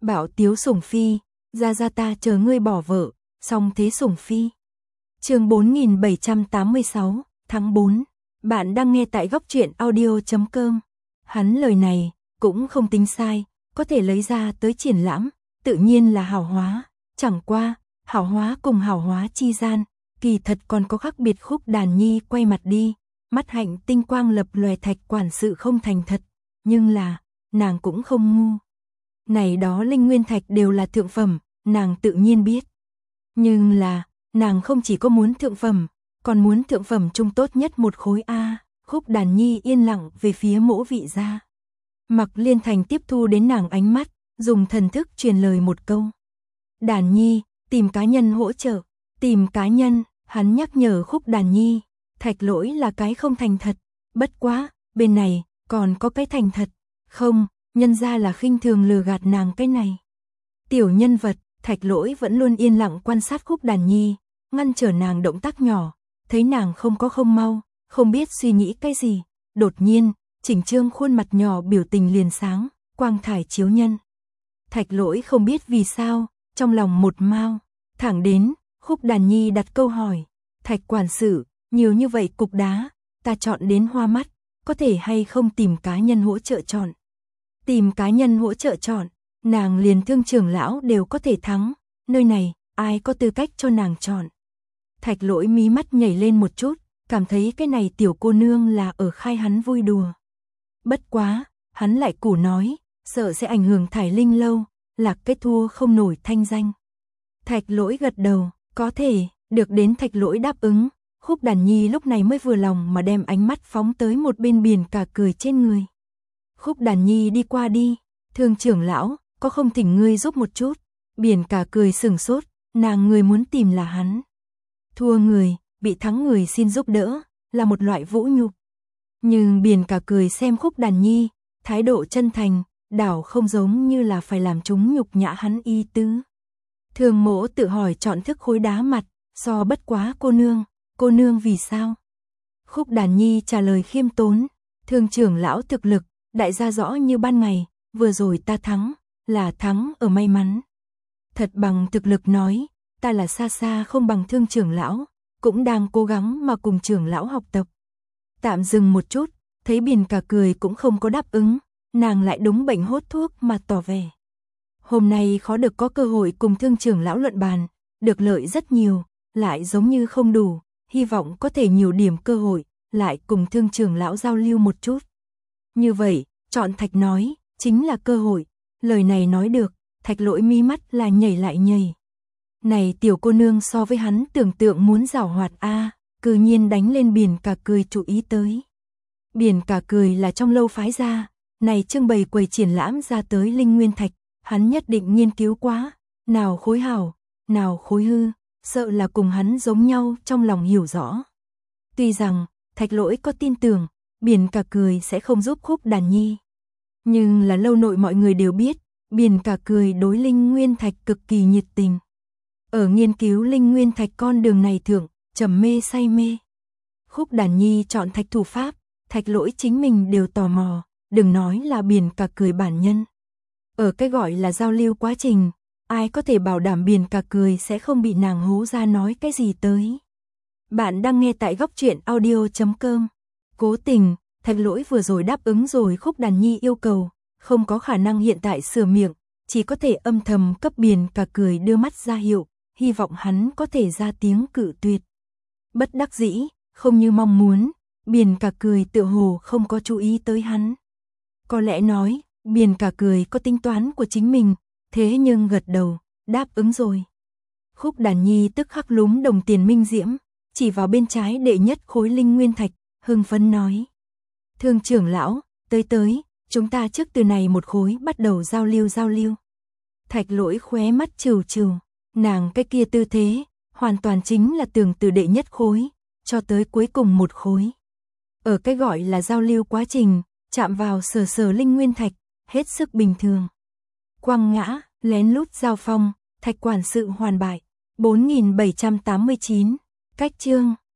Bảo Tiếu Sủng Phi, ra ta chờ ngươi bỏ vợ, song thế Sủng Phi. Chương 4786, tháng 4. Bạn đang nghe tại góc truyện audio.com. Hắn lời này cũng không tính sai, có thể lấy ra tới triển lãm, tự nhiên là hảo hóa, chẳng qua, hảo hóa cùng hảo hóa chi gian, kỳ thật còn có khác biệt. Khúc Đàn Nhi quay mặt đi, mắt hạnh tinh quang lập lòe. Thạch quản sự không thành thật, nhưng là, nàng cũng không ngu. Này đó linh nguyên thạch đều là thượng phẩm, nàng tự nhiên biết. Nhưng là, nàng không chỉ có muốn thượng phẩm, còn muốn thượng phẩm trung tốt nhất một khối A. Khúc Đàn Nhi yên lặng về phía Mỗ vị gia. Mặc Liên Thành tiếp thu đến nàng ánh mắt, dùng thần thức truyền lời một câu. Đàn Nhi, tìm cá nhân hỗ trợ, tìm cá nhân, hắn nhắc nhở Khúc Đàn Nhi, Thạch Lỗi là cái không thành thật, bất quá, bên này, còn có cái thành thật, không, nhân ra là khinh thường lừa gạt nàng cái này. Tiểu nhân vật, Thạch Lỗi vẫn luôn yên lặng quan sát Khúc Đàn Nhi, ngăn trở nàng động tác nhỏ, thấy nàng không có không mau, không biết suy nghĩ cái gì, đột nhiên, chỉnh trương khuôn mặt nhỏ biểu tình liền sáng, quang thải chiếu nhân. Thạch Lỗi không biết vì sao, trong lòng một mao, thẳng đến, Khúc Đàn Nhi đặt câu hỏi, Thạch quản sự, nhiều như vậy cục đá, ta chọn đến hoa mắt, có thể hay không tìm cá nhân hỗ trợ chọn. Tìm cá nhân hỗ trợ chọn, nàng liền Thương trưởng lão đều có thể thắng, nơi này, ai có tư cách cho nàng chọn. Thạch Lỗi mí mắt nhảy lên một chút, cảm thấy cái này tiểu cô nương là ở khai hắn vui đùa. Bất quá, hắn lại củ nói, sợ sẽ ảnh hưởng Thải Linh lâu, lạc kết thua không nổi thanh danh. Thạch Lỗi gật đầu, có thể, được đến Thạch Lỗi đáp ứng, Khúc Đàn Nhi lúc này mới vừa lòng mà đem ánh mắt phóng tới một bên Biển Cả Cười trên người. Khúc Đàn Nhi đi qua đi, Thương trưởng lão, có không thỉnh ngươi giúp một chút. Biển Cả Cười sửng sốt, nàng người muốn tìm là hắn. Thua người, bị thắng người xin giúp đỡ, là một loại vũ nhục. Nhưng Biển Cả Cười xem Khúc Đàn Nhi, thái độ chân thành, đảo không giống như là phải làm chúng nhục nhã hắn y tứ. Thường Mỗ tự hỏi chọn thức khối đá mặt, so bất quá cô nương vì sao? Khúc Đàn Nhi trả lời khiêm tốn, Thương trưởng lão thực lực, đại gia rõ như ban ngày, vừa rồi ta thắng, là thắng ở may mắn. Thật bằng thực lực nói, ta là xa xa không bằng Thương trưởng lão, cũng đang cố gắng mà cùng trưởng lão học tập. Tạm dừng một chút, thấy Biển Cả Cười cũng không có đáp ứng, nàng lại đúng bệnh hốt thuốc mà tỏ vẻ. Hôm nay khó được có cơ hội cùng Thương trưởng lão luận bàn, được lợi rất nhiều, lại giống như không đủ, hy vọng có thể nhiều điểm cơ hội, lại cùng Thương trưởng lão giao lưu một chút. Như vậy, chọn Thạch nói, chính là cơ hội, lời này nói được, Thạch Lỗi mí mắt là nhảy lại nhảy. Này tiểu cô nương so với hắn tưởng tượng muốn giảo hoạt a, cư nhiên đánh lên Biển Cả Cười chú ý tới. Biển Cả Cười là trong lâu phái ra, này trưng bày quầy triển lãm ra tới linh nguyên thạch, hắn nhất định nghiên cứu quá, nào khối hảo, nào khối hư, sợ là cùng hắn giống nhau trong lòng hiểu rõ. Tuy rằng, Thạch Lỗi có tin tưởng, Biển Cả Cười sẽ không giúp Khúc Đàn Nhi. Nhưng là lâu nội mọi người đều biết, Biển Cả Cười đối linh nguyên thạch cực kỳ nhiệt tình. Ở nghiên cứu linh nguyên thạch con đường này thượng, trầm mê say mê. Khúc Đàn Nhi chọn thạch thủ pháp, Thạch Lỗi chính mình đều tò mò, đừng nói là Biển Cả Cười bản nhân. Ở cái gọi là giao lưu quá trình, ai có thể bảo đảm Biển Cả Cười sẽ không bị nàng hố ra nói cái gì tới. Bạn đang nghe tại góc truyện audio.com. Cố tình, Thạch Lỗi vừa rồi đáp ứng rồi Khúc Đàn Nhi yêu cầu, không có khả năng hiện tại sửa miệng, chỉ có thể âm thầm cấp Biển Cả Cười đưa mắt ra hiệu, hy vọng hắn có thể ra tiếng cự tuyệt. Bất đắc dĩ, không như mong muốn, Biển Cả Cười tựa hồ không có chú ý tới hắn. Có lẽ nói, Biển Cả Cười có tính toán của chính mình, thế nhưng gật đầu, đáp ứng rồi. Khúc Đàn Nhi tức khắc lúm đồng tiền minh diễm, chỉ vào bên trái đệ nhất khối linh nguyên thạch, hưng phấn nói. Thương trưởng lão, tới, chúng ta trước từ này một khối bắt đầu giao lưu. Thạch Lỗi khóe mắt trừ, nàng cái kia tư thế, hoàn toàn chính là tưởng từ đệ nhất khối, cho tới cuối cùng một khối. Ở cái gọi là giao lưu quá trình, chạm vào sờ linh nguyên thạch, hết sức bình thường. Quăng ngã, lén lút giao phong, Thạch quản sự hoàn bại. 4789, cách chương.